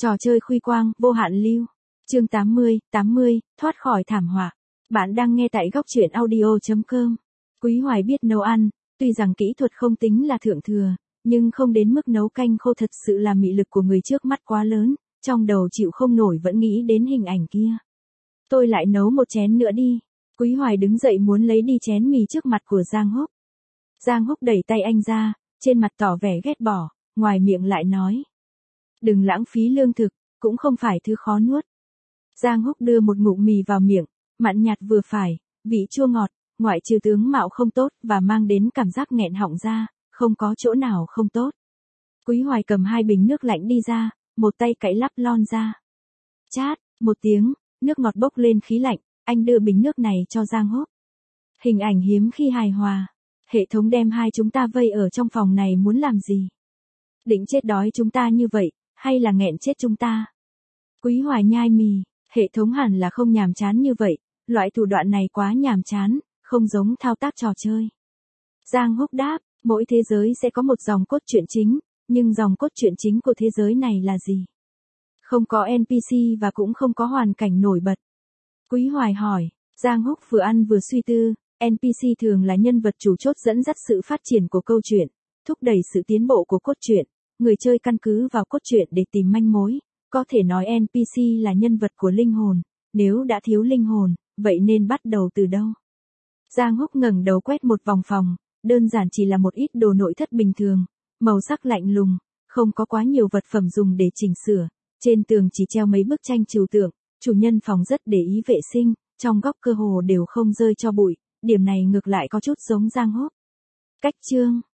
Trò chơi khuy quang, vô hạn lưu. Chương 80, thoát khỏi thảm họa. Bạn đang nghe tại góc truyện audio.com. Quý Hoài biết nấu ăn, tuy rằng kỹ thuật không tính là thượng thừa, nhưng không đến mức nấu canh khô thật sự là mị lực của người trước mắt quá lớn, trong đầu chịu không nổi vẫn nghĩ đến hình ảnh kia. Tôi lại nấu một chén nữa đi. Quý Hoài đứng dậy muốn lấy đi chén mì trước mặt của Giang Húc. Giang Húc đẩy tay anh ra, trên mặt tỏ vẻ ghét bỏ, ngoài miệng lại nói. Đừng lãng phí lương thực, cũng không phải thứ khó nuốt. Giang Húc đưa một ngụm mì vào miệng, mặn nhạt vừa phải, vị chua ngọt, ngoại trừ tướng mạo không tốt và mang đến cảm giác nghẹn họng ra, không có chỗ nào không tốt. Quý Hoài cầm 2 bình nước lạnh đi ra, một tay cạy lắp lon ra. Chát, một tiếng, nước ngọt bốc lên khí lạnh, anh đưa bình nước này cho Giang Húc. Hình ảnh hiếm khi hài hòa. Hệ thống đem hai chúng ta vây ở trong phòng này muốn làm gì? Định chết đói chúng ta như vậy, hay là nghẹn chết chúng ta? Quý Hoài nhai mì, hệ thống hẳn là không nhàm chán như vậy, loại thủ đoạn này quá nhàm chán, không giống thao tác trò chơi. Giang Húc đáp, mỗi thế giới sẽ có một dòng cốt truyện chính, nhưng dòng cốt truyện chính của thế giới này là gì? Không có NPC và cũng không có hoàn cảnh nổi bật. Quý Hoài hỏi, Giang Húc vừa ăn vừa suy tư, NPC thường là nhân vật chủ chốt dẫn dắt sự phát triển của câu chuyện, thúc đẩy sự tiến bộ của cốt truyện, người chơi căn cứ vào cốt truyện để tìm manh mối, có thể nói NPC là nhân vật của linh hồn, nếu đã thiếu linh hồn, vậy nên bắt đầu từ đâu? Giang Húc ngẩng đầu quét một vòng phòng, đơn giản chỉ là một ít đồ nội thất bình thường, màu sắc lạnh lùng, không có quá nhiều vật phẩm dùng để chỉnh sửa, trên tường chỉ treo mấy bức tranh trừu tượng, chủ nhân phòng rất để ý vệ sinh, trong góc cơ hồ đều không rơi cho bụi, điểm này ngược lại có chút giống Giang Húc. Cách chương